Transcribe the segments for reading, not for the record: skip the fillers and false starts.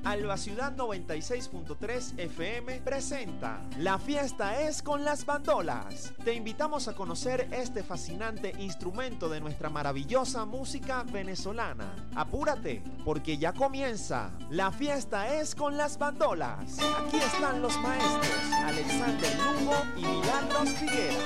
Alba Ciudad 96.3 FM presenta La fiesta es con las bandolas. Te invitamos a conocer este fascinante instrumento de nuestra maravillosa música venezolana. Apúrate, porque ya comienza. La fiesta es con las bandolas. Aquí están los maestros Alexander Lugo y Milagros Figuera.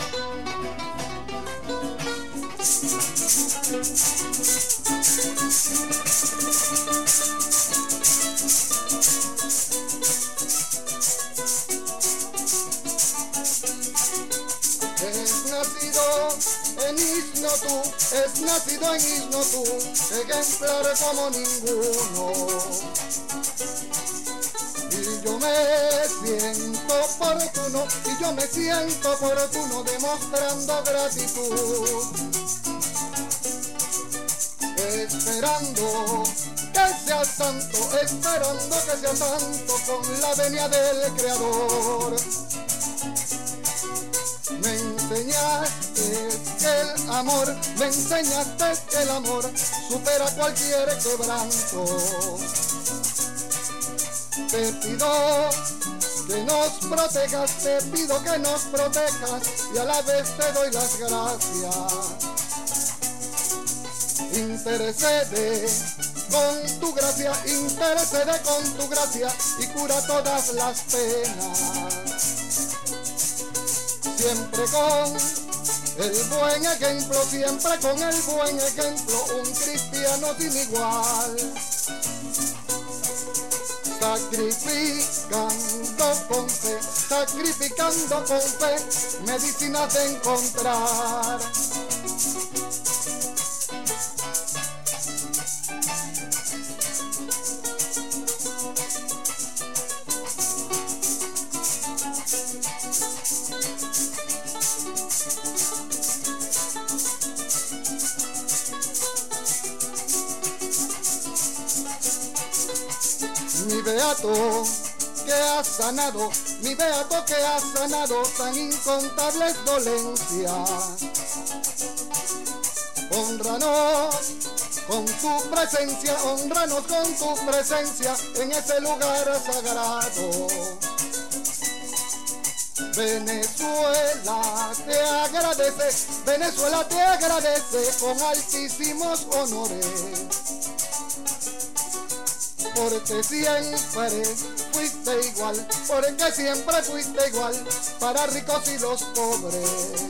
Es nacido en Isnotú, ejemplar como ninguno. Y yo me siento oportuno demostrando gratitud, esperando que sea santo con la venia del Creador. Me enseñaste que el amor supera cualquier quebranto. Te pido que nos protejas y a la vez te doy las gracias. Intercede con tu gracia y cura todas las penas. Siempre con el buen ejemplo, un cristiano sin igual. Sacrificando con fe, medicinas de encontrar. Mi beato que has sanado tan incontables dolencias. Honranos con tu presencia en ese lugar sagrado. Venezuela te agradece con altísimos honores. Porque siempre fuiste igual para ricos y los pobres.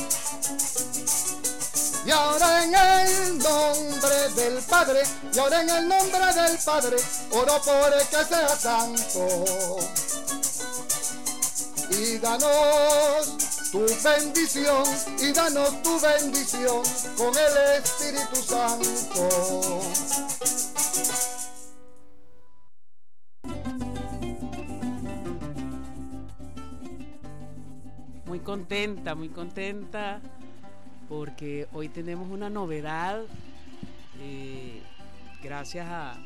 Y ahora en el nombre del Padre, oro por el que sea santo. Y danos tu bendición con el Espíritu Santo. Muy contenta porque hoy tenemos una novedad, gracias a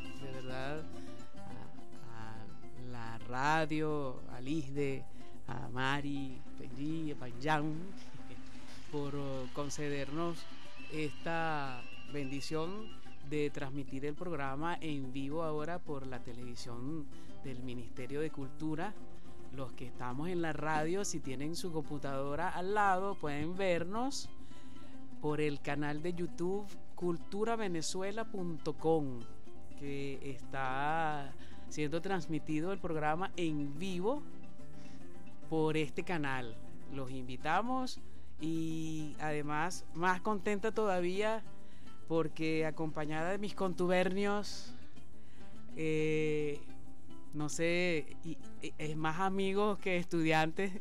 la radio, al ISDE, a Mari, Peñi, a Panjan, por concedernos esta bendición de transmitir el programa en vivo ahora por la televisión del Ministerio de Cultura. Los que estamos en la radio, si tienen su computadora al lado, pueden vernos por el canal de YouTube culturavenezuela.com, que está siendo transmitido el programa en vivo por este canal. Los invitamos y además más contenta todavía porque acompañada de mis contubernios, no sé, es más amigos que estudiantes,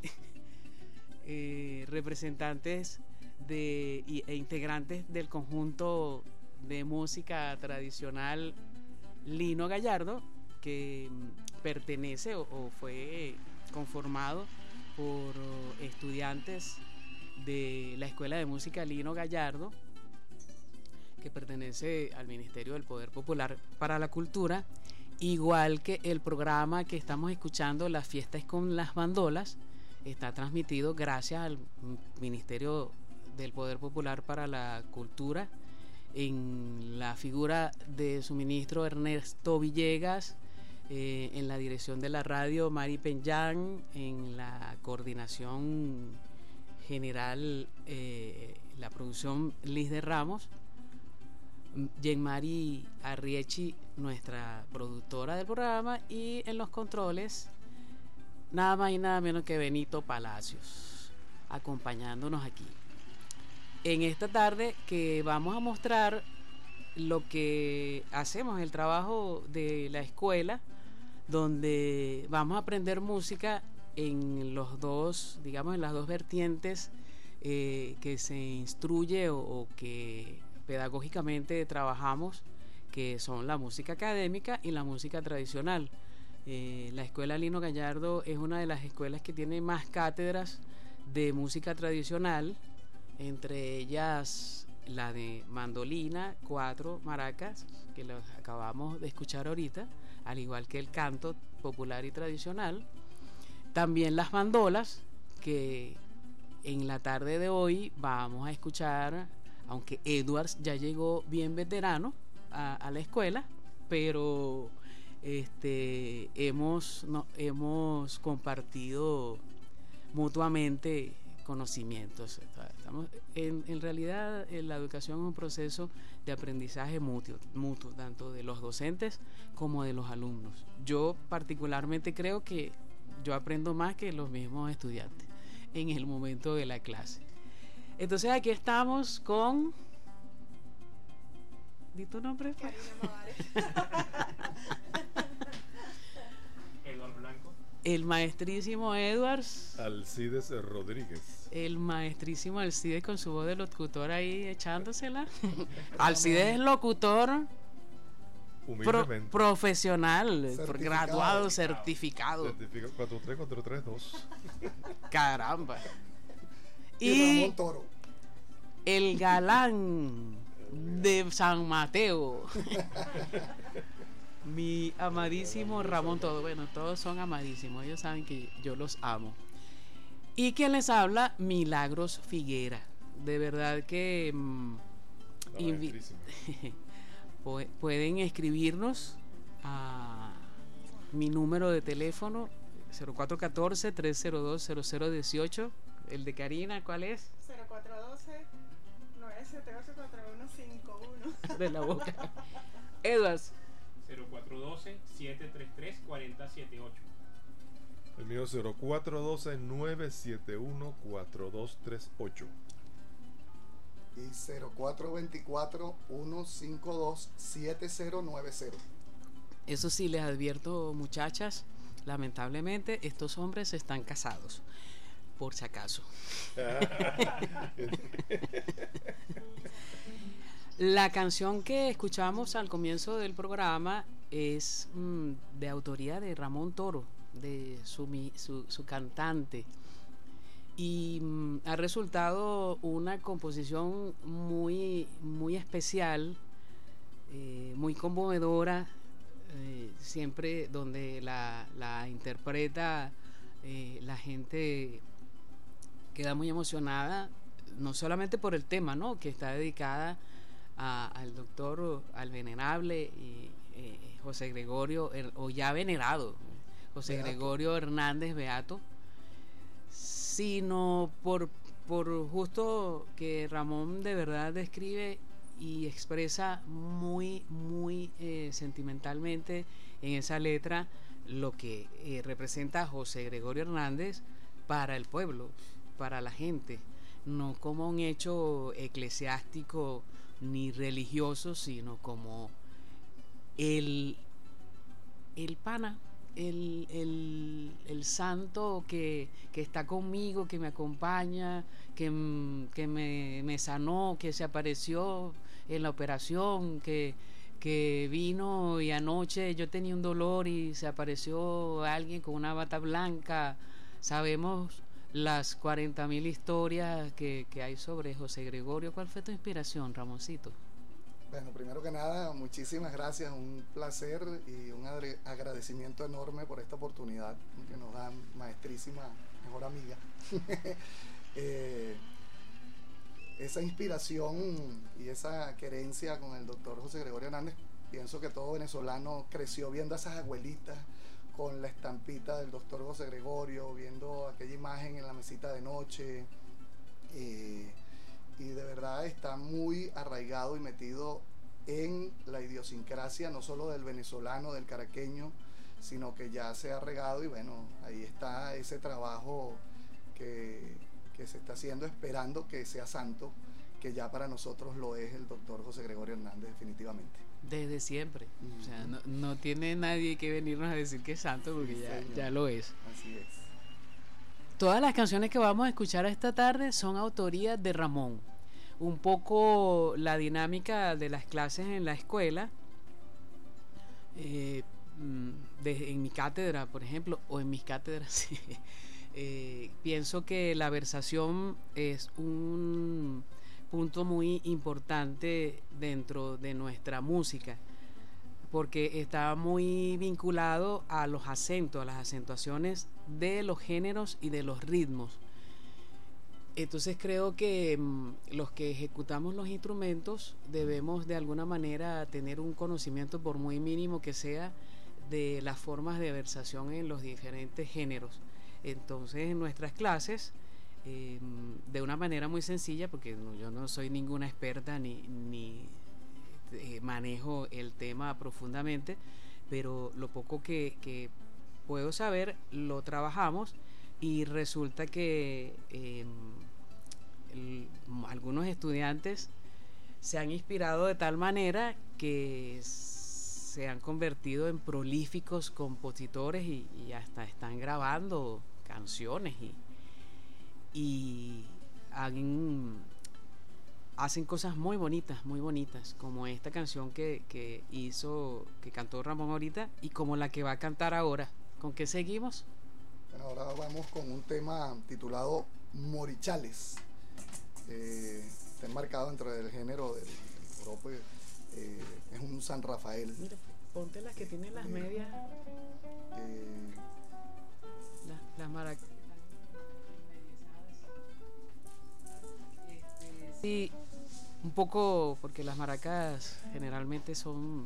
representantes e integrantes del conjunto de música tradicional Lino Gallardo, que pertenece o fue conformado por estudiantes de la Escuela de Música Lino Gallardo, que pertenece al Ministerio del Poder Popular para la Cultura. Igual que el programa que estamos escuchando, La fiesta es con las bandolas, está transmitido gracias al Ministerio del Poder Popular para la Cultura, en la figura de su ministro Ernesto Villegas, en la dirección de la radio Mari Peñán, en la coordinación general, la producción Liz de Ramos, Jean-Marie Arriechi, nuestra productora del programa, y en los controles nada más y nada menos que Benito Palacios, acompañándonos aquí en esta tarde, que vamos a mostrar lo que hacemos, el trabajo de la escuela, donde vamos a aprender música en los dos, digamos, en las dos vertientes que se instruye o que pedagógicamente trabajamos, que son la música académica y la música tradicional. La Escuela Lino Gallardo es una de las escuelas que tiene más cátedras de música tradicional, entre ellas la de mandolina, cuatro, maracas, que los acabamos de escuchar ahorita, al igual que el canto popular y tradicional. También las bandolas, que en la tarde de hoy vamos a escuchar, aunque Edwards ya llegó bien veterano a la escuela, pero hemos compartido mutuamente conocimientos. Estamos, en realidad la educación es un proceso de aprendizaje mutuo, tanto de los docentes como de los alumnos. Yo particularmente creo que yo aprendo más que los mismos estudiantes en el momento de la clase. Entonces aquí estamos con... ¿Di tu nombre? Karina Mavares. Eduardo Blanco. El maestrísimo Edwards. Alcides Rodríguez. El maestrísimo Alcides con su voz de locutor ahí echándosela. Alcides es locutor profesional, graduado, certificado. 43432. Caramba. Y Ramón Toro. El galán de San Mateo. Mi amadísimo Ramón Toro. Bueno, todos son amadísimos, ellos saben que yo los amo. Y quien les habla, Milagros Figuera. De verdad que pueden escribirnos a mi número de teléfono 0414-302-0018. El de Karina, ¿cuál es? 0412-978-4151. De la boca. Edwards. 0412-733-4078. El mío 0412-971-4238. Y 0424-152-7090. Eso sí, les advierto, muchachas, lamentablemente estos hombres están casados, por si acaso. La canción que escuchamos al comienzo del programa es de autoría de Ramón Toro, de su cantante, y ha resultado una composición muy, muy especial, muy conmovedora, siempre donde la interpreta, la gente queda muy emocionada, no solamente por el tema, ¿no?, que está dedicada al doctor, al venerable José Gregorio, o ya venerado, José Beato. Gregorio Hernández Beato, sino por justo que Ramón de verdad describe y expresa muy, muy sentimentalmente en esa letra lo que representa José Gregorio Hernández para el pueblo, para la gente, no como un hecho eclesiástico ni religioso, sino como el pana, el santo que está conmigo, que me acompaña, que me sanó, que se apareció en la operación, que vino, y anoche yo tenía un dolor y se apareció alguien con una bata blanca. Sabemos las 40.000 historias que hay sobre José Gregorio. ¿Cuál fue tu inspiración, Ramoncito? Bueno, primero que nada, muchísimas gracias, un placer y un agradecimiento enorme por esta oportunidad que nos da maestrísima, mejor amiga. Esa inspiración y esa querencia con el doctor José Gregorio Hernández pienso que todo venezolano creció viendo a esas abuelitas con la estampita del doctor José Gregorio, viendo aquella imagen en la mesita de noche, y de verdad está muy arraigado y metido en la idiosincrasia, no solo del venezolano, del caraqueño, sino que ya se ha regado, y bueno, ahí está ese trabajo que se está haciendo, esperando que sea santo, que ya para nosotros lo es el doctor José Gregorio Hernández, definitivamente. Desde siempre. O sea, no tiene nadie que venirnos a decir que es santo, porque ya lo es. Así es. Todas las canciones que vamos a escuchar esta tarde son autoría de Ramón. Un poco la dinámica de las clases en la escuela, en mi cátedra, por ejemplo, o en mis cátedras, sí. Pienso que la versación es un punto muy importante dentro de nuestra música, porque está muy vinculado a los acentos, a las acentuaciones de los géneros y de los ritmos. Entonces creo que los que ejecutamos los instrumentos debemos de alguna manera tener un conocimiento, por muy mínimo que sea, de las formas de versación en los diferentes géneros. Entonces en nuestras clases, de una manera muy sencilla, porque yo no soy ninguna experta ni manejo el tema profundamente, pero lo poco que puedo saber lo trabajamos, y resulta que algunos estudiantes se han inspirado de tal manera que se han convertido en prolíficos compositores y hasta están grabando canciones y hacen cosas muy bonitas, como esta canción que cantó Ramón ahorita, y como la que va a cantar ahora. ¿Con qué seguimos? Bueno, ahora vamos con un tema titulado Morichales. Está enmarcado dentro del género del joropo, es un San Rafael. Mira, ponte las que tienen las medias, las maracas. Sí, un poco, porque las maracas generalmente son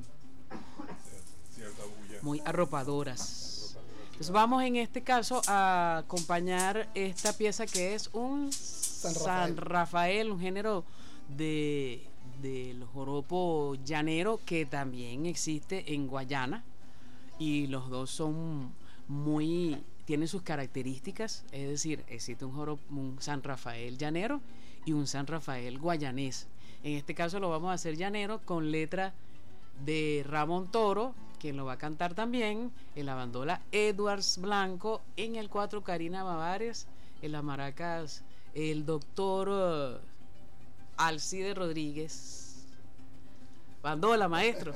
muy arropadoras. Entonces vamos en este caso a acompañar esta pieza que es un San Rafael, un género del joropo llanero que también existe en Guayana, y los dos son tienen sus características. Es decir, existe un San Rafael llanero y un San Rafael guayanés. En este caso lo vamos a hacer llanero, con letra de Ramón Toro, quien lo va a cantar también, en la bandola Edwards Blanco, en el 4 Karina Bavares, en las maracas el doctor Alcide Rodríguez. Bandola, maestro.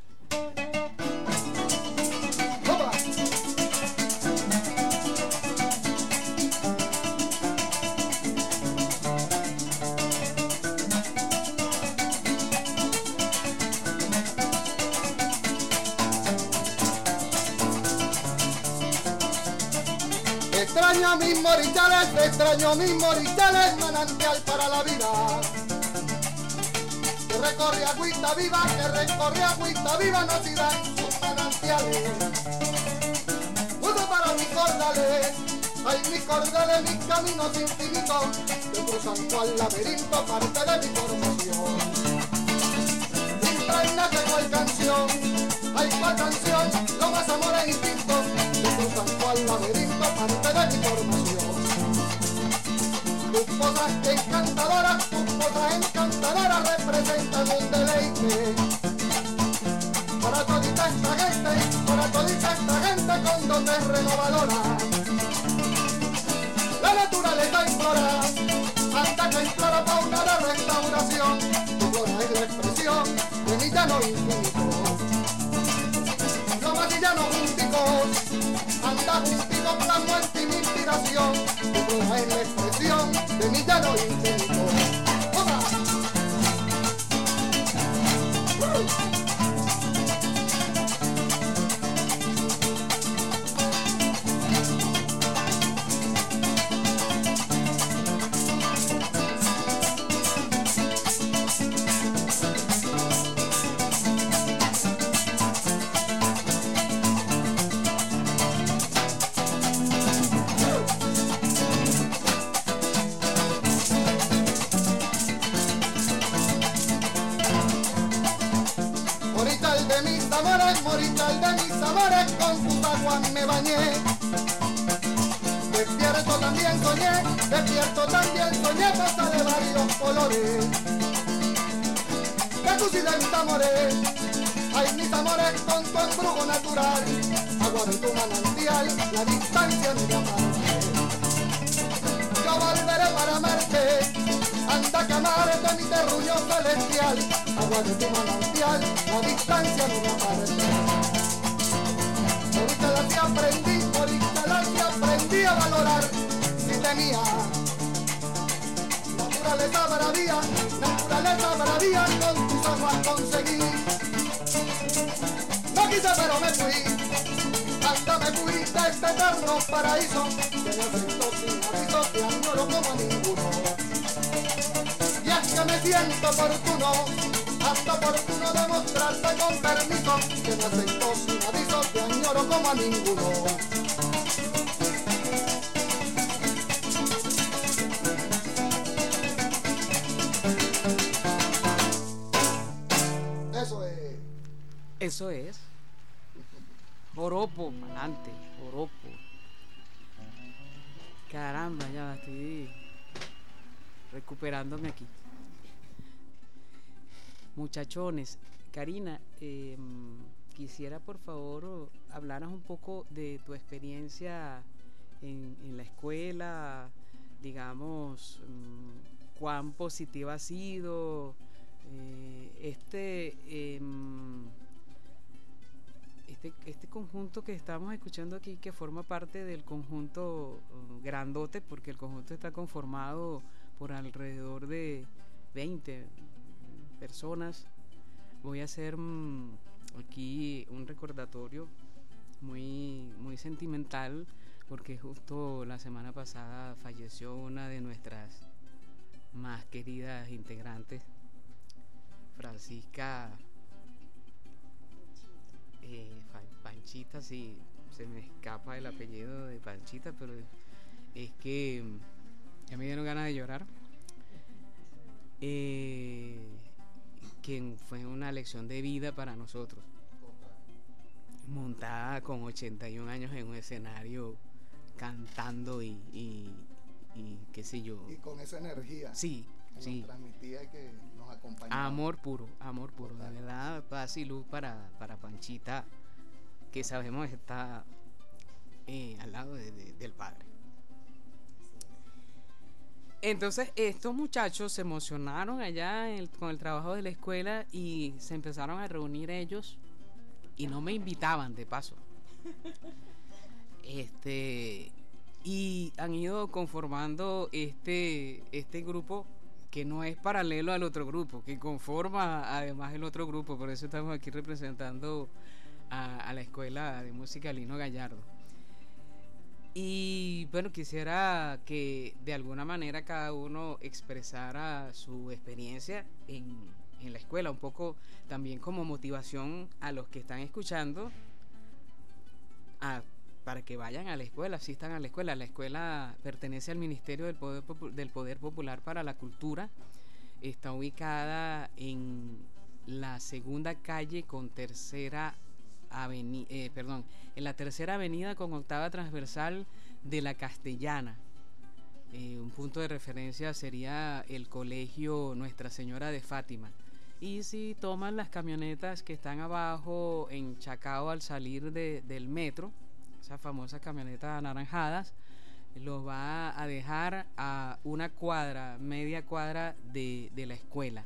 Extraño mis morichales, manantial para la vida. Que recorre agüita viva, nacida en sus manantiales. Uno para mis cordales, ay mis cordales, mis caminos infinitos, que cruzan cual laberinto, parte de mi formación. Impregnaje cual canción, ay cual canción, lo más amor e instinto, que cruzan cual laberinto, parte de mi formación. Tus potras encantadoras representan un deleite para todita esta gente con dotes renovadoras. La naturaleza implora, hasta que implora para una restauración. Tu flora es la expresión de mi llano infinito. Lo más llano junticos, anda juntico, plasmo en ti mi inspiración. Tu flora es la expresión de mi llano infinito. ¡Opa! De mis amores Morichal, de mis amores con sus aguas me bañé. Despierto también soñé cosa de varios colores. De tus y de mis amores, ay mis amores con tu embrujo natural. Agua de tu manantial, la distancia no me aparte. Yo volveré para amarte, anda que amarte mi terruño celestial. Agua de tu manantial, la distancia no me aparte. Ahorita sí aprendí a valorar si tenía naturaleza bravía con tus aguas conseguí. No quise pero me fui, hasta me fui de este eterno paraíso que necesito sin aviso, te añoro como a ninguno. Y es que me siento oportuno, hasta oportuno demostrarte con permiso que me acepto sin aviso, te añoro como a ninguno. Eso es. Joropo, pa'lante, joropo. Caramba, ya estoy recuperándome aquí. Muchachones, Karina, quisiera por favor hablaras un poco de tu experiencia en la escuela, digamos, cuán positiva ha sido este conjunto que estamos escuchando aquí, que forma parte del conjunto grandote, porque el conjunto está conformado por alrededor de 20 personas. Voy a hacer aquí un recordatorio muy, muy sentimental, porque justo la semana pasada falleció una de nuestras más queridas integrantes, Francisca Panchita, sí, se me escapa el apellido de Panchita, pero es que ya me dieron ganas de llorar. Quien fue una lección de vida para nosotros, montada con 81 años en un escenario, cantando y qué sé yo. Y con esa energía. Sí, que sí. Nos transmitía y que nos acompañaba. Amor puro, de verdad, paz y luz para Panchita, que sabemos está al lado del padre. Entonces estos muchachos se emocionaron allá con el trabajo de la escuela y se empezaron a reunir ellos y no me invitaban de paso. Y han ido conformando este grupo, que no es paralelo al otro grupo, que conforma además el otro grupo. Por eso estamos aquí representando a la Escuela de Música Lino Gallardo. Y bueno, quisiera que de alguna manera cada uno expresara su experiencia en la escuela, un poco también como motivación a los que están escuchando, para que vayan a la escuela, asistan a la escuela. La escuela pertenece al Ministerio del Poder Popular para la Cultura. Está ubicada en la segunda calle con tercera avenida, en la tercera avenida con octava transversal de la Castellana. Un punto de referencia sería el colegio Nuestra Señora de Fátima. Y si toman las camionetas que están abajo en Chacao al salir del metro, esas famosas camionetas anaranjadas, los va a dejar a una cuadra, media cuadra de la escuela.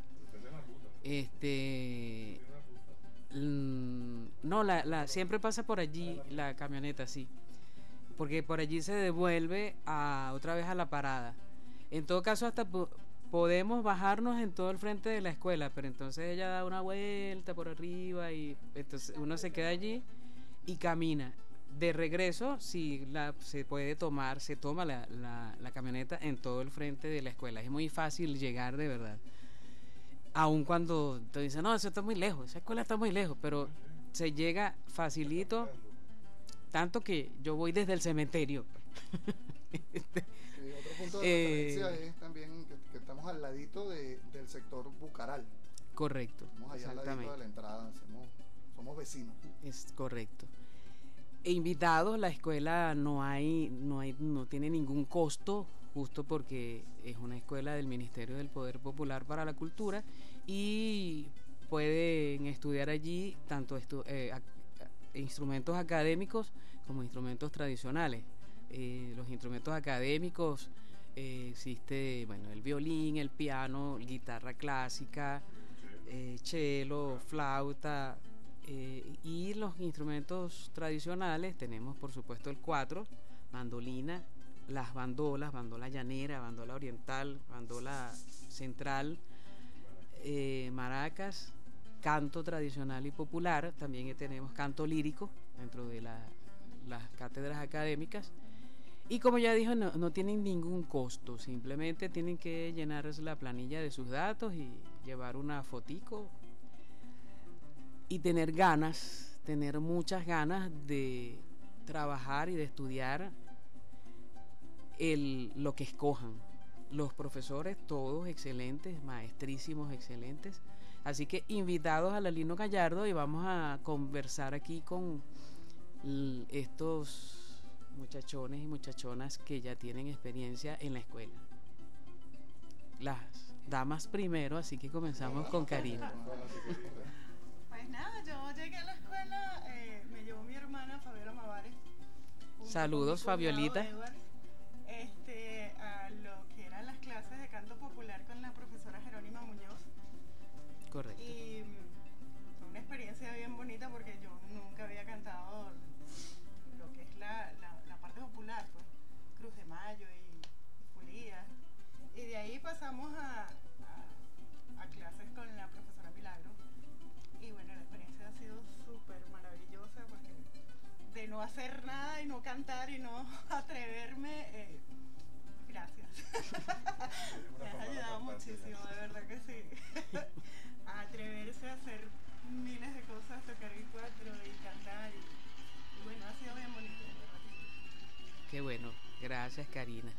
No, siempre pasa por allí la camioneta, sí, porque por allí se devuelve otra vez a la parada. En todo caso, hasta podemos bajarnos en todo el frente de la escuela, pero entonces ella da una vuelta por arriba y entonces uno se queda allí y camina. De regreso, si se toma la camioneta en todo el frente de la escuela. Es muy fácil llegar, de verdad. Aun cuando te dicen, no, eso está muy lejos, esa escuela está muy lejos, pero se llega facilito, tanto que yo voy desde el cementerio. Sí, otro punto de referencia es también que estamos al ladito del sector Bucaral. Correcto, Estamos allá al ladito de la entrada, somos campesinos. Es correcto. E invitados, la escuela no tiene ningún costo, justo porque es una escuela del Ministerio del Poder Popular para la Cultura y pueden estudiar allí tanto instrumentos académicos como instrumentos tradicionales. Los instrumentos académicos existe, bueno, el violín, el piano, guitarra clásica, cello, flauta, y los instrumentos tradicionales tenemos por supuesto el cuatro, mandolina, las bandola llanera, bandola oriental, bandola central, maracas, canto tradicional y popular. También tenemos canto lírico dentro de las cátedras académicas. Y como ya dijo, no tienen ningún costo, simplemente tienen que llenar la planilla de sus datos y llevar una fotico y tener muchas ganas de trabajar y de estudiar lo que escojan. Los profesores todos excelentes, maestrísimos excelentes, así que invitados a la Lino Gallardo y vamos a conversar aquí con estos muchachones y muchachonas que ya tienen experiencia en la escuela. Las damas primero, así que comenzamos con Karina. Pues nada, yo llegué a la escuela, me llevó mi hermana Fabiola Mavares. Saludos, Fabiolita. Edward, a lo que eran las clases de canto popular con la profesora Jerónima Muñoz. Correcto. Y fue una experiencia bien bonita porque yo nunca había cantado lo que es la parte popular, pues, Cruz de Mayo y Fulías. Y de ahí pasamos a clases con la profesora Milagro. Y bueno, la experiencia ha sido súper maravillosa porque de no hacer nada y no cantar y no atreverme, gracias. Me has ayudado muchísimo, de verdad que sí. A atreverse a hacer miles de cosas, tocar el cuatro y cantar. Y bueno, ha sido bien bonito, de verdad que sí. Qué bueno, gracias Karina.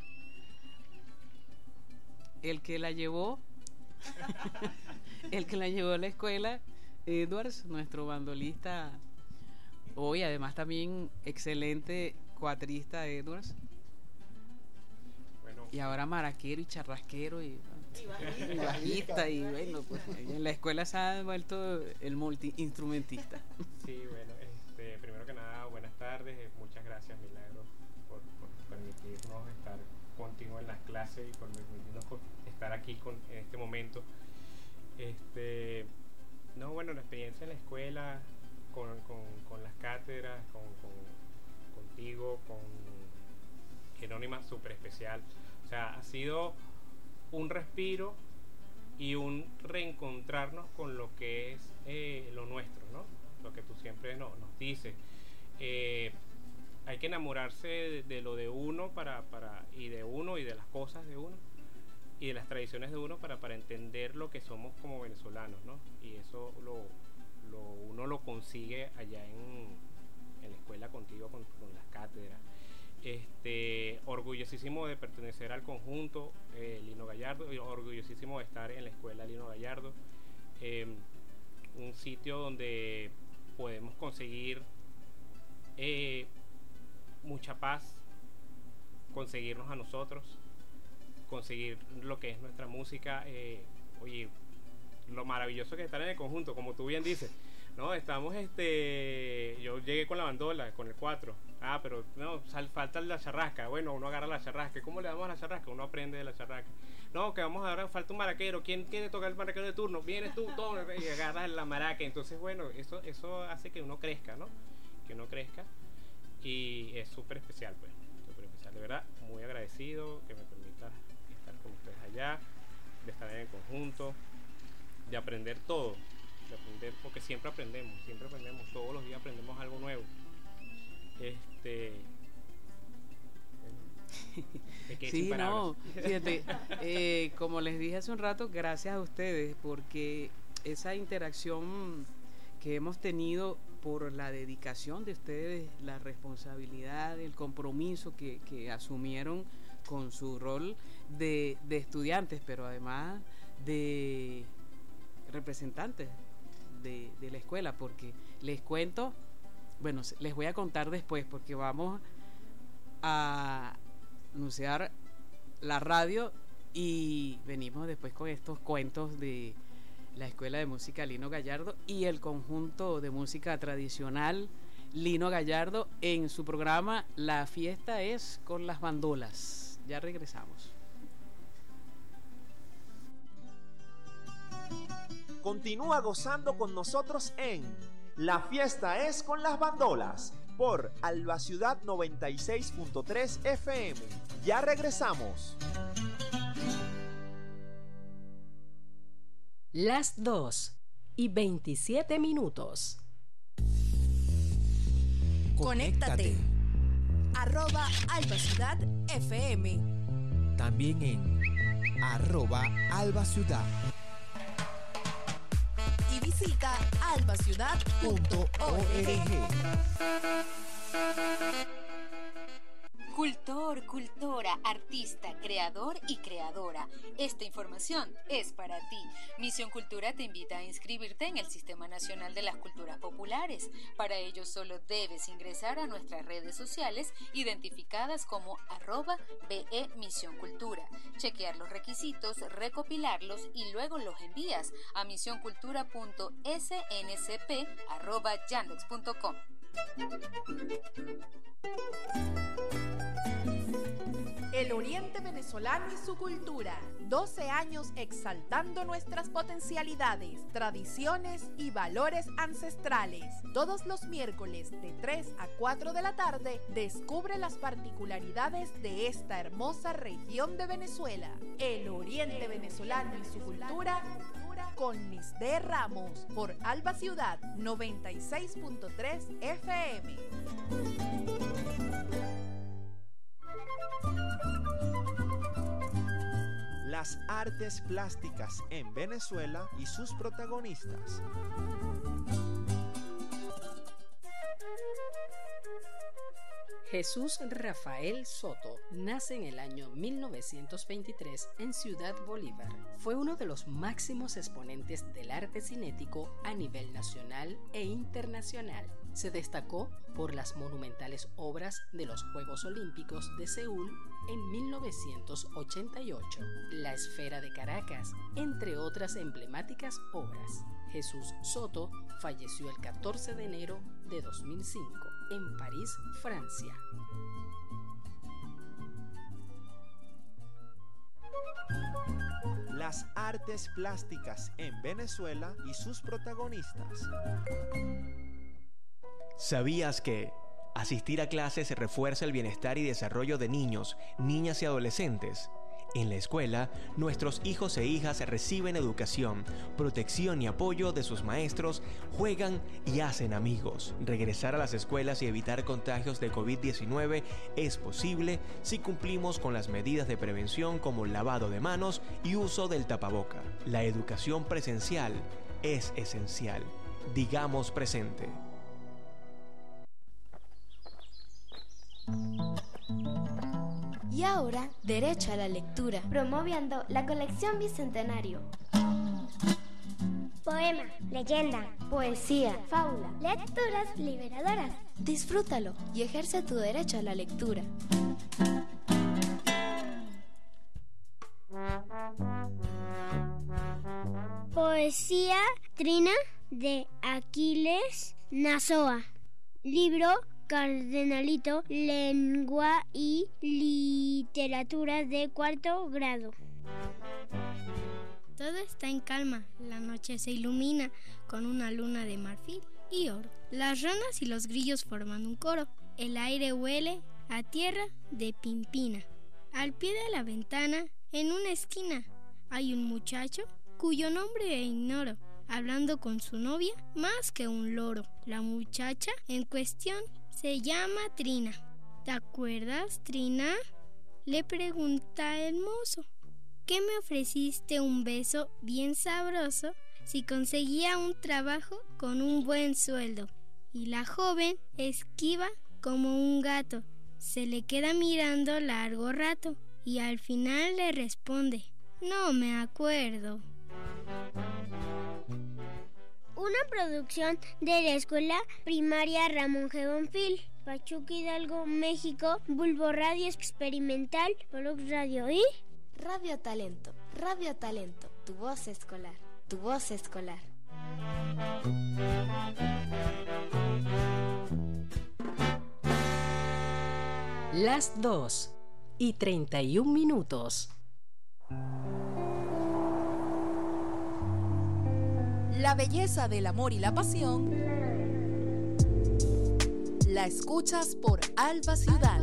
El que la llevó a la escuela, Edwards, nuestro bandolista, hoy además también excelente cuatrista Edwards. Bueno, Y ahora maraquero y charrasquero y bajista y bueno, pues en la escuela se ha vuelto el multiinstrumentista. sí, bueno, primero que nada, buenas tardes, muchas gracias Milagro por permitirnos estar contigo en las clases y por permitirnos estar aquí en este momento. No, bueno, la experiencia en la escuela, con las cátedras, contigo, con Jerónima, súper especial. O sea, ha sido un respiro y un reencontrarnos con lo que es lo nuestro, ¿no? Lo que tú siempre nos dices. Hay que enamorarse de lo de uno y de uno y de las cosas de uno y de las tradiciones de uno para entender lo que somos como venezolanos, ¿no? Y eso uno lo consigue allá en la escuela contigo, con las cátedras. Orgullosísimo de pertenecer al conjunto Lino Gallardo, y orgullosísimo de estar en la escuela Lino Gallardo, un sitio donde podemos conseguir mucha paz, conseguirnos a nosotros, conseguir lo que es nuestra música. Oye, lo maravilloso que es estar en el conjunto, como tú bien dices, ¿no? Estamos, yo llegué con la bandola, con el 4. Pero no, falta la charrasca. Bueno, uno agarra la charrasca. ¿Cómo le damos a la charrasca? Uno aprende de la charrasca. No, que vamos a dar, falta un maraquero. ¿Quién quiere tocar el maraquero de turno? Vienes tú, todo, y agarras la maraca. Entonces, bueno, eso hace que uno crezca, ¿no? Que uno crezca. Y es súper especial, pues. Súper especial. De verdad, muy agradecido que me permitas estar con ustedes allá, de estar en el conjunto, de aprender todo. De aprender, porque siempre aprendemos, todos los días aprendemos algo nuevo. Sí, no, fíjate, como les dije hace un rato, gracias a ustedes, porque esa interacción que hemos tenido por la dedicación de ustedes, la responsabilidad, el compromiso que asumieron con su rol de estudiantes, pero además de representantes de la escuela, porque les cuento, bueno, les voy a contar después, porque vamos a anunciar la radio y venimos después con estos cuentos de la Escuela de Música Lino Gallardo y el conjunto de música tradicional Lino Gallardo en su programa La Fiesta es con las Bandolas. Ya regresamos. Continúa gozando con nosotros en La Fiesta es con las Bandolas por Alba Ciudad 96.3 FM. Ya regresamos. Las 2:27. Conéctate. @Alba Ciudad FM. También en @Alba Ciudad. Y visita albaciudad.org. Cultor, cultora, artista, creador y creadora. Esta información es para ti. Misión Cultura te invita a inscribirte en el Sistema Nacional de las Culturas Populares. Para ello solo debes ingresar a nuestras redes sociales identificadas como @BE Misión Cultura, chequear los requisitos, recopilarlos y luego los envías a misioncultura.snsp@yandex.com. El Oriente Venezolano y su cultura. 12 años exaltando nuestras potencialidades, tradiciones y valores ancestrales. Todos los miércoles de 3 a 4 de la tarde, descubre las particularidades de esta hermosa región de Venezuela. El Oriente Venezolano y su cultura con Lisdé Ramos por Alba Ciudad 96.3 FM. Las artes plásticas en Venezuela y sus protagonistas. Jesús Rafael Soto nace en el año 1923 en Ciudad Bolívar. Fue uno de los máximos exponentes del arte cinético a nivel nacional e internacional. Se destacó por las monumentales obras de los Juegos Olímpicos de Seúl en 1988, La Esfera de Caracas, entre otras emblemáticas obras. Jesús Soto falleció el 14 de enero de 2005 en París, Francia. Las artes plásticas en Venezuela y sus protagonistas. ¿Sabías que asistir a clases refuerza el bienestar y desarrollo de niños, niñas y adolescentes? En la escuela, nuestros hijos e hijas reciben educación, protección y apoyo de sus maestros, juegan y hacen amigos. Regresar a las escuelas y evitar contagios de COVID-19 es posible si cumplimos con las medidas de prevención como lavado de manos y uso del tapaboca. La educación presencial es esencial. Digamos presente. Y ahora, derecho a la lectura, promoviendo la colección Bicentenario. Poema, leyenda, Poesía, fábula, lecturas liberadoras. Disfrútalo y ejerce tu derecho a la lectura. Poesía Trina de Aquiles Nazoa. Libro Cardenalito, Lengua y Literatura de 4º grado. Todo está en calma, la noche se ilumina con una luna de marfil y oro. Las ranas y los grillos forman un coro, el aire huele a tierra de pimpina. Al pie de la ventana, en una esquina, hay un muchacho cuyo nombre ignoro, hablando con su novia más que un loro. La muchacha en cuestión se llama Trina. ¿Te acuerdas, Trina?, le pregunta el mozo. ¿Qué me ofreciste un beso bien sabroso si conseguía un trabajo con un buen sueldo? Y la joven esquiva como un gato, se le queda mirando largo rato y al final le responde: no me acuerdo. Un una producción de la Escuela Primaria Ramón G. Bonfil, Pachuca Hidalgo, México, Bulbo Radio Experimental, Polux Radio y Radio Talento, tu voz escolar, tu voz escolar. Las 2:31. La belleza del amor y la pasión la escuchas por Alba Ciudad.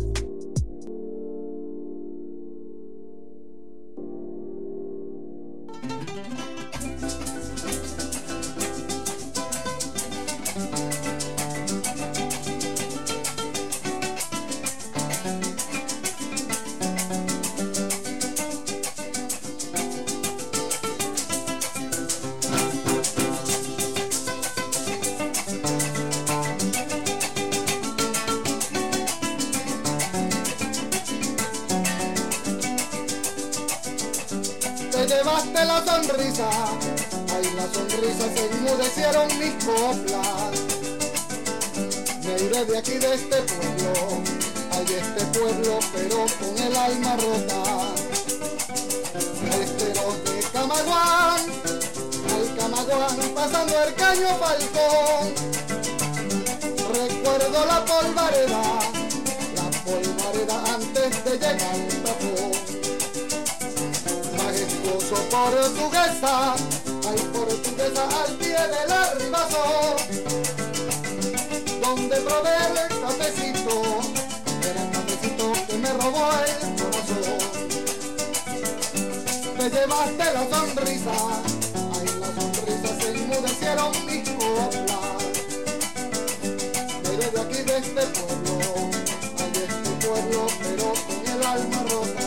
Llevaste la sonrisa, ay, la sonrisa se enmudecieron mis coplas. Me iré de aquí, de este pueblo, ay, este pueblo, pero con el alma rota. Esteros de Camaguán, al Camaguán, pasando el Caño Falcón. Recuerdo la polvareda antes de llegar al tapón. Portuguesa, ay, portuguesa al pie del arribazo, donde probé el cafecito, era el cafecito que me robó el corazón. Te llevaste la sonrisa, ay, la sonrisa se enmudecieron mis coplas. Me iré de aquí, de este pueblo, ay, este pueblo, pero con el alma rota.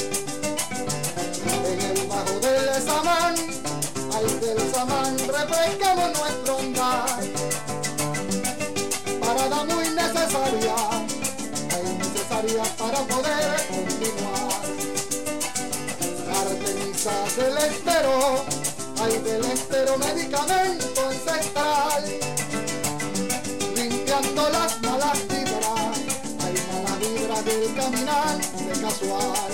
Del Samán, ay, del Samán, refrescamos nuestro andar. Parada muy necesaria, ay, necesaria para poder continuar. Artemisa del Estero, ay, del Estero, medicamento ancestral. Limpiando las malas vibras, ay, malas vibras del caminante casual.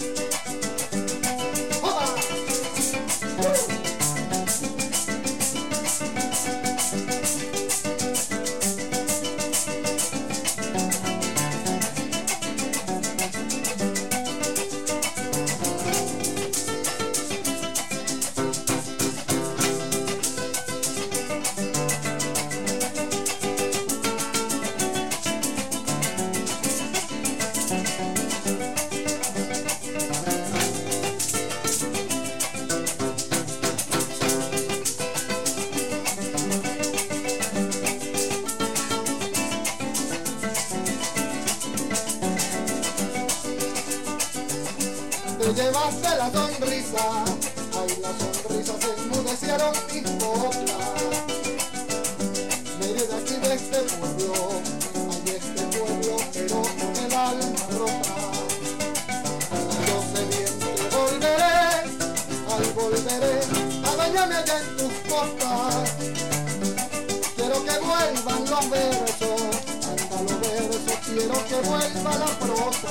Llevaste la sonrisa, ay, la sonrisa se enmudecieron mis coplas. Me iré de aquí, de este pueblo, ay, este pueblo, pero con el alma rota. Yo sé bien que volveré, ay, volveré a bañarme allá en tus costas. Quiero que vuelvan los versos, anda los versos, quiero que vuelva la prosa.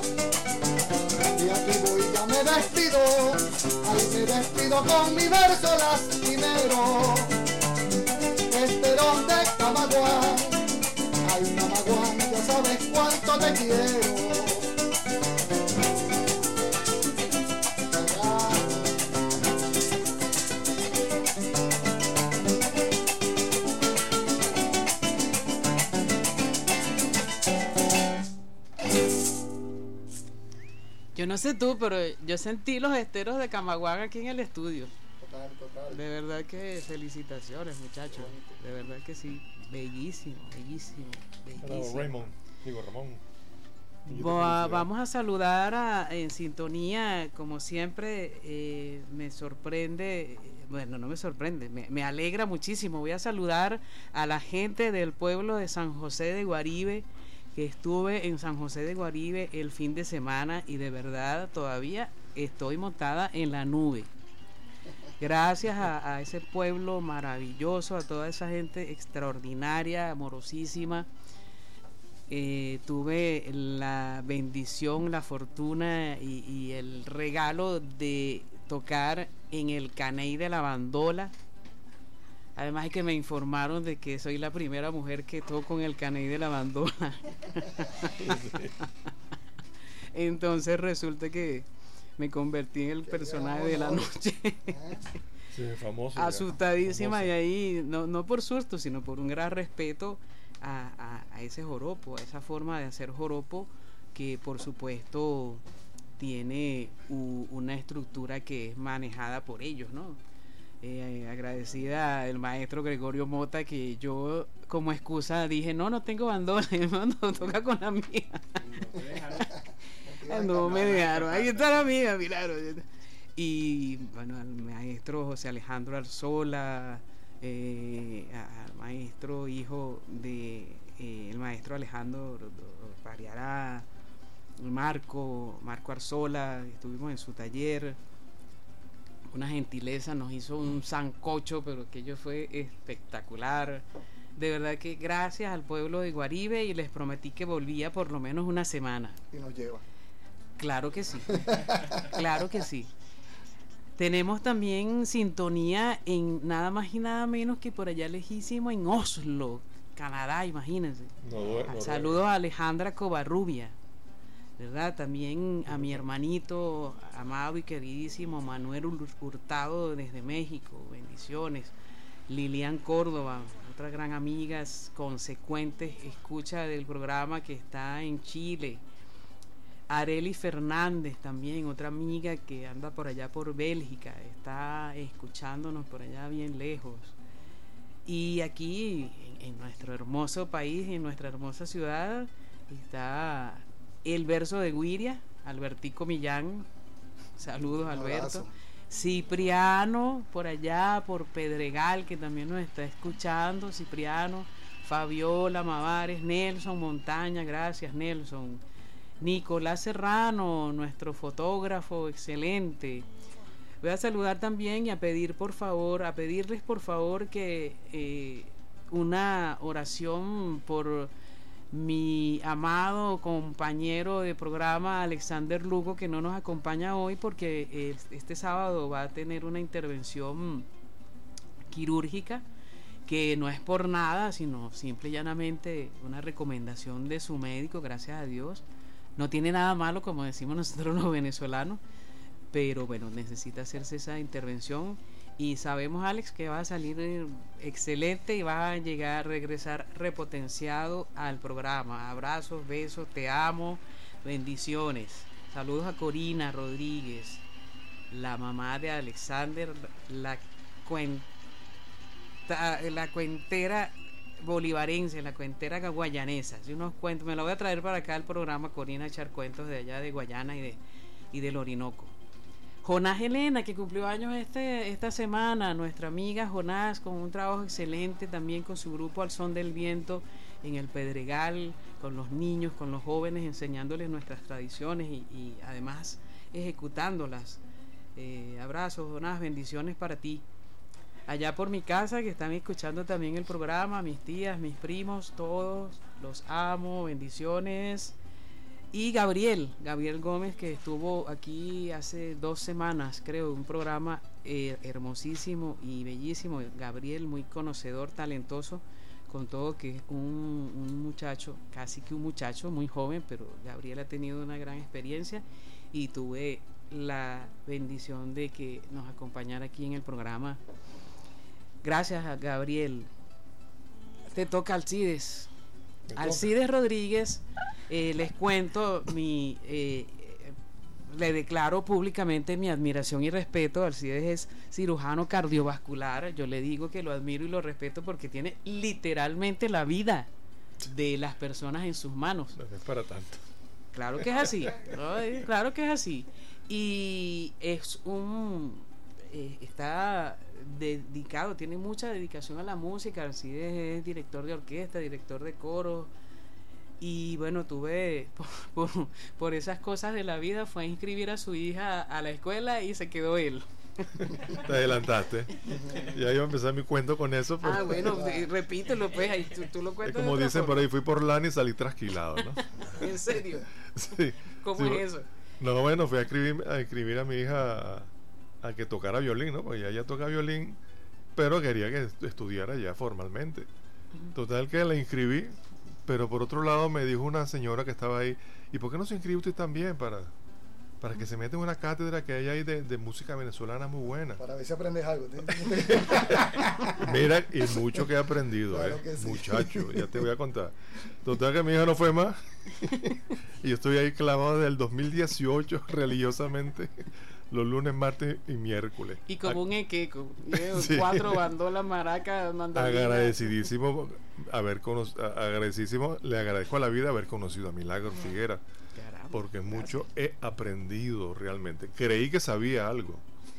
Y aquí voy, ya me despido, ay, me despido con mi verso lastimero. Esteros de Camaguán, ay, Camaguán, ya sabes cuánto te quiero. Yo no sé tú, pero yo sentí los esteros de Camaguán aquí en el estudio. Total. De verdad que felicitaciones, muchachos. De verdad que sí. Bellísimo. Ramón. Vamos a saludar en sintonía, como siempre. Me sorprende, bueno, no me sorprende, me alegra muchísimo. Voy a saludar a la gente del pueblo de San José de Guaribe, que estuve en San José de Guaribe el fin de semana y de verdad todavía estoy montada en la nube. Gracias a ese pueblo maravilloso, a toda esa gente extraordinaria, amorosísima. Tuve la bendición, la fortuna y el regalo de tocar en el Caney de la Bandola. Además es que me informaron de que soy la primera mujer que toco en el Caney de la Bandola. Entonces resulta que me convertí en el personaje de la noche. Sí, famoso. Asustadísima, famoso. Y ahí, no por susto, sino por un gran respeto a ese joropo, a esa forma de hacer joropo que por supuesto tiene una estructura que es manejada por ellos, ¿no? Agradecida al maestro Gregorio Mota, que yo como excusa dije no tengo bandola, no toca con la mía. No me dejaron, ahí está la mía, miraron. Y bueno, al maestro José Alejandro Arzola, al maestro hijo de el maestro Alejandro Pariará, Marco Arzola, estuvimos en su taller. Una gentileza, nos hizo un sancocho, pero aquello fue espectacular. De verdad que gracias al pueblo de Guaribe, y les prometí que volvía por lo menos una semana. Y nos lleva. Claro que sí, claro que sí. Tenemos también sintonía en nada más y nada menos que por allá lejísimo, en Oslo, Canadá, imagínense. Saludos a Alejandra Covarrubia, ¿verdad? También a mi hermanito amado y queridísimo Manuel Hurtado desde México, bendiciones. Lilian Córdoba, otra gran amiga, consecuente escucha del programa, que está en Chile. Areli Fernández también, otra amiga que anda por allá por Bélgica, está escuchándonos por allá bien lejos. Y aquí en nuestro hermoso país, en nuestra hermosa ciudad, está el verso de Guiria, Albertico Millán. Saludos, Alberto. Cipriano, por allá, por Pedregal, que también nos está escuchando. Cipriano, Fabiola Mavares, Nelson Montaña, gracias Nelson. Nicolás Serrano, nuestro fotógrafo excelente. Voy a saludar también y a pedirles por favor que una oración por mi amado compañero de programa Alexander Lugo, que no nos acompaña hoy porque este sábado va a tener una intervención quirúrgica, que no es por nada, sino simple y llanamente una recomendación de su médico, gracias a Dios. No tiene nada malo, como decimos nosotros los venezolanos, pero bueno, necesita hacerse esa intervención. Y sabemos, Alex, que va a salir excelente y va a regresar repotenciado al programa. Abrazos, besos, te amo, bendiciones. Saludos a Corina Rodríguez, la mamá de Alexander, la cuentera bolivarense, la cuentera guayanesa. Si unos cuentos, me la voy a traer para acá al programa, Corina, a echar cuentos de allá de Guayana y del Orinoco. Jonás Elena, que cumplió años esta semana, nuestra amiga Jonás, con un trabajo excelente también con su grupo Al Son del Viento en el Pedregal, con los niños, con los jóvenes, enseñándoles nuestras tradiciones y además ejecutándolas. Abrazos, Jonás, bendiciones para ti. Allá por mi casa, que están escuchando también el programa, mis tías, mis primos, todos, los amo, bendiciones. Y Gabriel Gómez, que estuvo aquí hace 2 semanas, creo, un programa hermosísimo y bellísimo. Gabriel, muy conocedor, talentoso, con todo que es un muchacho, casi que un muchacho, muy joven, pero Gabriel ha tenido una gran experiencia y tuve la bendición de que nos acompañara aquí en el programa. Gracias a Gabriel. Te toca Alcides Rodríguez. Les cuento le declaro públicamente mi admiración y respeto. Alcides es cirujano cardiovascular. Yo le digo que lo admiro y lo respeto porque tiene literalmente la vida de las personas en sus manos. No es para tanto. Claro que es así. Claro que es así. Y es está dedicado, tiene mucha dedicación a la música. Alcides es director de orquesta, director de coro. Y bueno, tuve por esas cosas de la vida, fue a inscribir a su hija a la escuela y se quedó él. Te adelantaste. Ya iba a empezar mi cuento con eso. Pero... bueno, repítelo pues, ahí tú lo cuentas. Como dicen por ahí, fui por lana y salí trasquilado, ¿no? ¿En serio? Sí. ¿Cómo es eso? No, bueno, fui a escribir a mi hija a que tocara violín, ¿no? Porque ella toca violín, pero quería que estudiara ya formalmente. Total que la inscribí, pero por otro lado me dijo una señora que estaba ahí, ¿y por qué no se inscribe usted también para que se meta en una cátedra que hay ahí de música venezolana muy buena? Para ver si aprendes algo. Mira, y mucho que he aprendido, claro que sí. Muchacho, ya te voy a contar. Total que mi hija no fue más y yo estoy ahí clavado desde el 2018 religiosamente, los lunes, martes y miércoles. Y como un equeco, sí. 4 bandolas, maracas, mandolinas. Agradecidísimo, le agradezco a la vida haber conocido a Milagro Figuera. Caramba, porque mucho he aprendido realmente. Creí que sabía algo.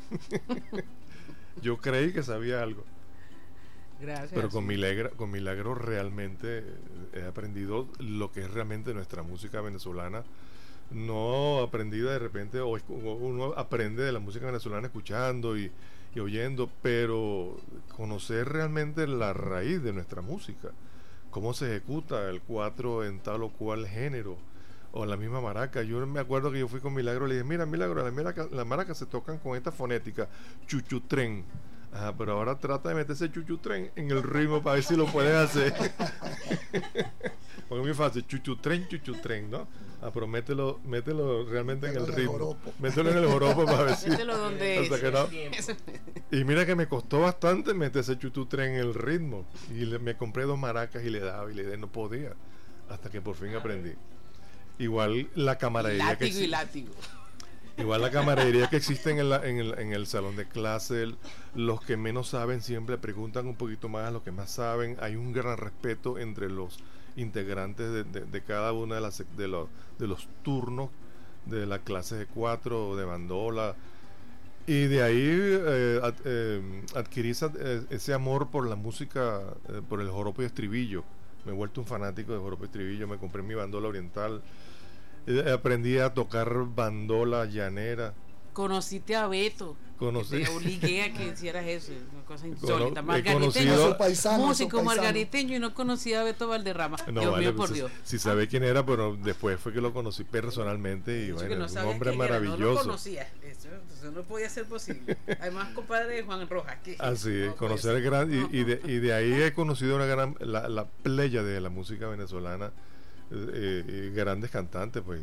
Yo creí que sabía algo. Gracias. Pero con Milagro realmente he aprendido lo que es realmente nuestra música venezolana. No aprendida de repente, o uno aprende de la música venezolana escuchando y oyendo, pero conocer realmente la raíz de nuestra música, cómo se ejecuta el 4 en tal o cual género, o la misma maraca. Yo me acuerdo que yo fui con Milagro y le dije, mira Milagro, las maracas se tocan con esta fonética, chuchutren. Ajá, pero ahora trata de meterse chuchutren en el ritmo para ver si lo puedes hacer. Porque es muy fácil, chuchutren, ¿no? Ah, pero mételo realmente en el ritmo. Mételo en el joropo para ver si. Mételo donde es. Que no. Y mira que me costó bastante meter ese chuchutren en el ritmo. Y me compré 2 maracas y le daba no podía. Hasta que por fin aprendí. Igual la camaradería látigo. Igual la camaradería que existe en el salón de clase, los que menos saben siempre preguntan un poquito más a los que más saben. Hay un gran respeto entre los integrantes de cada una de los turnos de las clases de 4 o de bandola, y de ahí adquirí ese amor por la música, por el joropo y estribillo. Me he vuelto un fanático de joropo y estribillo. Me compré mi bandola oriental. Aprendí a tocar bandola llanera. Conociste a Beto. Te obligué a que hicieras eso. Una cosa insólita. Margariteño, músico margariteño, y no conocía a Beto Valderrama. No, Dios mío, pues, por Dios. Si sabe quién era, pero después fue que lo conocí personalmente. Y bueno, no un hombre maravilloso. No lo conocía. Eso no podía ser posible. Además, compadre de Juan Rojas. Así es, conocer el gran. Y de ahí he conocido la playa de la música venezolana. Grandes cantantes, pues.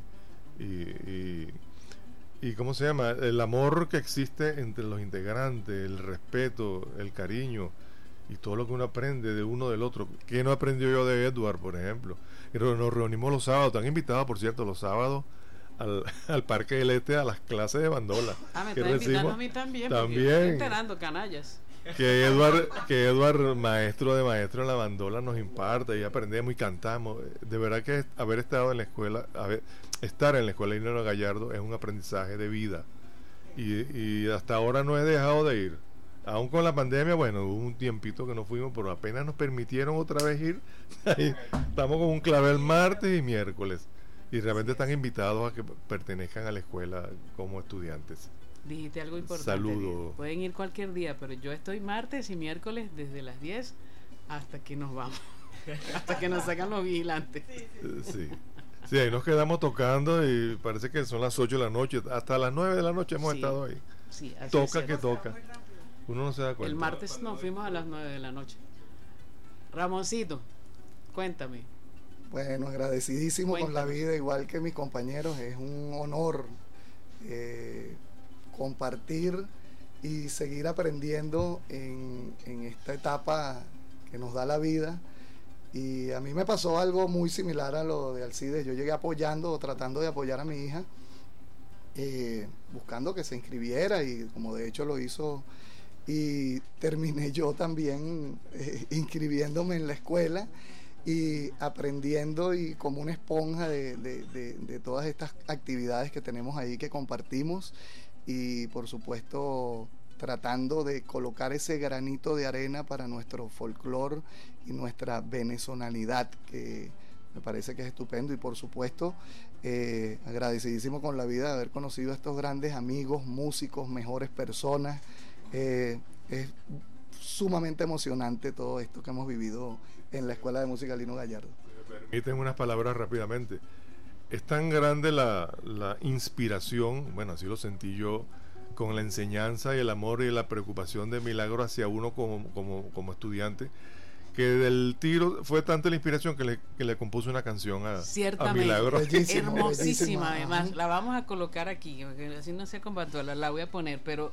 Y ¿cómo se llama? El amor que existe entre los integrantes, el respeto, el cariño y todo lo que uno aprende de uno del otro. ¿Qué no aprendió yo de Edward, por ejemplo? Nos reunimos los sábados, están invitados, por cierto, los sábados al Parque del Este a las clases de bandola. Me está invitando a mí también. También. Estoy enterando, canallas. Que Edward, maestro en la bandola, nos imparte y aprendemos y cantamos. De verdad que haber estado en la escuela, estar en la escuela Lino Gallardo es un aprendizaje de vida. Y hasta ahora no he dejado de ir. Aún con la pandemia, bueno, hubo un tiempito que no fuimos, pero apenas nos permitieron otra vez ir. Ahí estamos con un clavel martes y miércoles. Y realmente están invitados a que pertenezcan a la escuela como estudiantes. Dijiste algo importante. Saludos. Pueden ir cualquier día, pero yo estoy martes y miércoles desde las 10 hasta que nos vamos. Hasta que nos sacan los vigilantes. Sí, ahí nos quedamos tocando y parece que son las 8 de la noche. Hasta las 9 de la noche hemos estado ahí. Sí, así toca que toca. Uno no se da cuenta. El martes nos fuimos a las 9 de la noche. Ramoncito, cuéntame. Bueno, agradecidísimo con la vida, igual que mis compañeros. Es un honor compartir y seguir aprendiendo en esta etapa que nos da la vida. Y a mí me pasó algo muy similar a lo de Alcides. Yo llegué tratando de apoyar a mi hija, buscando que se inscribiera, y como de hecho lo hizo, y terminé yo también inscribiéndome en la escuela y aprendiendo, y como una esponja de todas estas actividades que tenemos ahí, que compartimos, y por supuesto tratando de colocar ese granito de arena para nuestro folclore y nuestra venezolanidad, que Me parece que es estupendo y por supuesto agradecidísimo con la vida de haber conocido a estos grandes amigos, músicos, mejores personas. Es sumamente emocionante todo esto que hemos vivido en la Escuela de Música Lino Gallardo. Me permiten unas palabras rápidamente. Es tan grande la inspiración, bueno, así lo sentí yo, con la enseñanza y el amor y la preocupación de Milagro hacia uno como estudiante, que del tiro fue tanta la inspiración que le compuso una canción a Milagro. Bellísima, hermosísima, además. La vamos a colocar aquí, así no sé cómo la voy a poner, pero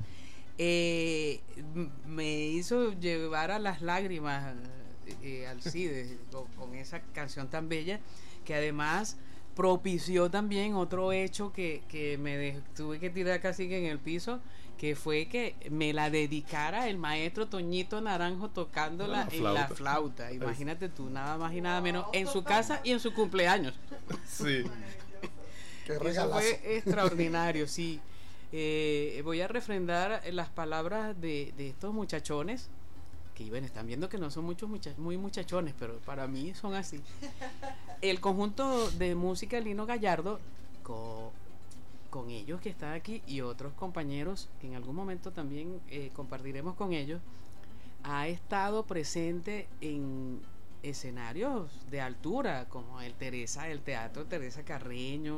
me hizo llevar a las lágrimas Alcides con esa canción tan bella, que además propició también otro hecho que tuve que tirar casi que en el piso, que fue que me la dedicara el maestro Toñito Naranjo tocándola en la flauta. Imagínate tú, nada más y nada menos, en su casa y en su cumpleaños. Sí. Eso fue extraordinario, sí. Voy a refrendar las palabras de estos muchachones, que bueno, están viendo que no son muy muchachones, pero para mí son así. El conjunto de música Lino Gallardo, con ellos que están aquí y otros compañeros que en algún momento también compartiremos con ellos, ha estado presente en escenarios de altura, como el Teatro Teresa Carreño,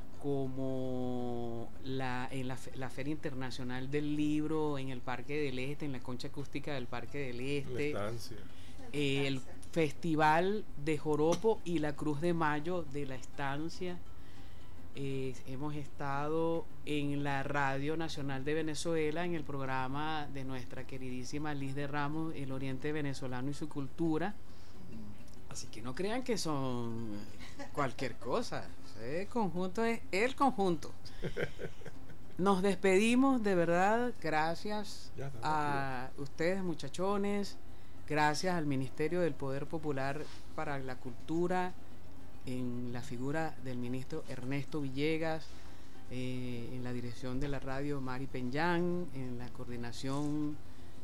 como la Feria Internacional del Libro en el Parque del Este, en la concha acústica del Parque del Este, el Festival de Joropo y la Cruz de Mayo de la Estancia. Hemos estado en la Radio Nacional de Venezuela, en el programa de nuestra queridísima Liz de Ramos, El Oriente Venezolano y su Cultura. Así que no crean que son cualquier cosa. El conjunto es el conjunto. Nos despedimos, de verdad. Gracias a ustedes, muchachones. Gracias al Ministerio del Poder Popular para la Cultura, en la figura del ministro Ernesto Villegas, en la dirección de la radio Mari Peñán, en la coordinación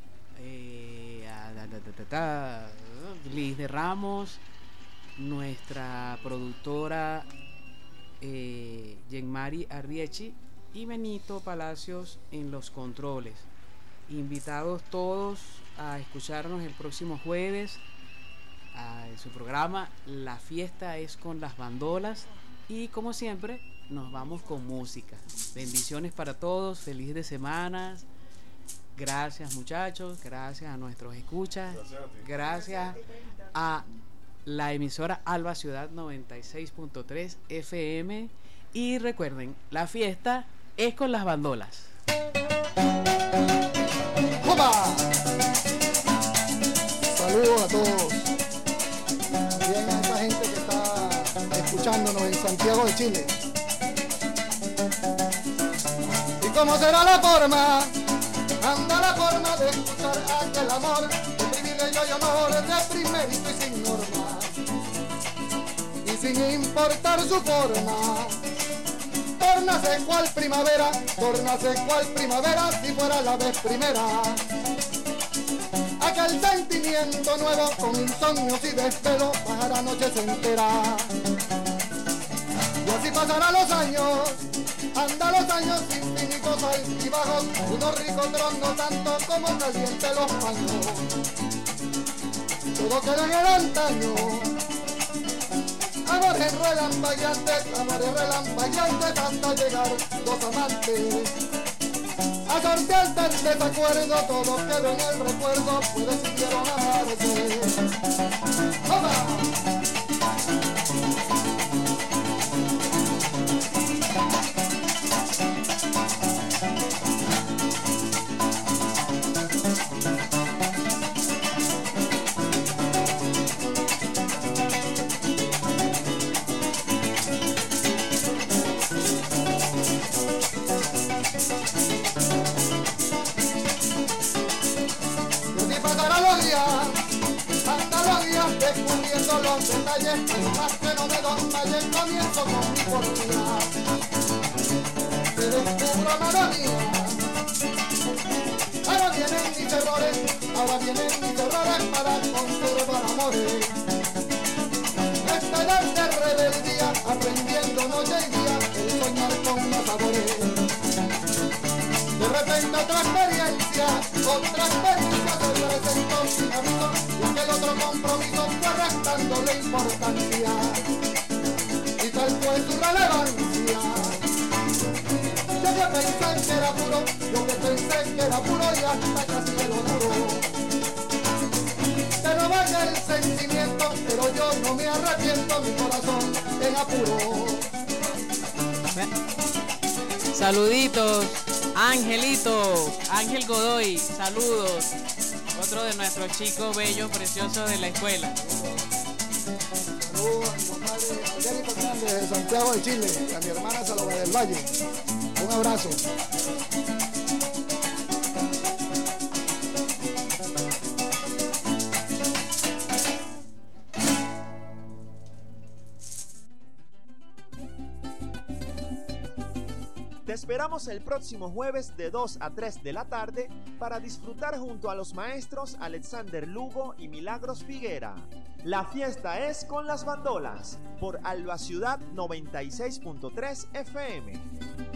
Liz de Ramos, nuestra productora Yenmari Arriechi y Benito Palacios en los controles. Invitados todos a escucharnos el próximo jueves en su programa La Fiesta es con las Bandolas, y como siempre nos vamos con música. Bendiciones para todos, feliz de semanas. Gracias, muchachos, gracias a nuestros escuchas, gracias a la emisora Alba Ciudad 96.3 FM, y recuerden, la fiesta es con las bandolas. ¡Opa! Saludos a todos, bien a esa gente que está escuchándonos en Santiago de Chile. ¿Y cómo será la forma? Anda la forma de escuchar aquel amor, de privilegio y honor, de primerito y sin norma, y sin importar su forma. Tórnase cual primavera, si fuera la vez primera. Aquel sentimiento nuevo con insomnios y desvelo bajará noches enteras. Y así pasarán los años, anda los años infinitos altibajos, unos ricos tronos tanto como caliente los paños. Todo queda en el antaño, amores relampagueantes hasta llegar dos amantes. A sortear del desacuerdo, todo quedó en el recuerdo, pues decidieron amarse. ¡Opa! Descubriendo los detalles, más que no me dos talles, comienzo con mi fortuna. Te descubro nada mía. Ahora vienen mis errores para conservar amores. Este años de rebeldía, aprendiendo noche y día el soñar con más sabores. De repente otra experiencia se presentó sin aviso, y aquel otro compromiso fue restándole importancia, y tal fue su relevancia. Yo que pensé que era puro, y hasta casi me lo juro, que no vaya el sentimiento, pero yo no me arrepiento, mi corazón en apuro. Saluditos, Angelito, Ángel Godoy, saludos. Otro de nuestros chicos bellos, preciosos de la escuela. Saludos a mi compadre Angeli Fernández de Santiago de Chile y a mi hermana Salomé del Valle. Un abrazo. Te esperamos el próximo jueves de 2 a 3 de la tarde para disfrutar junto a los maestros Alexander Lugo y Milagros Figuera. La fiesta es con las bandolas por Alba Ciudad 96.3 FM.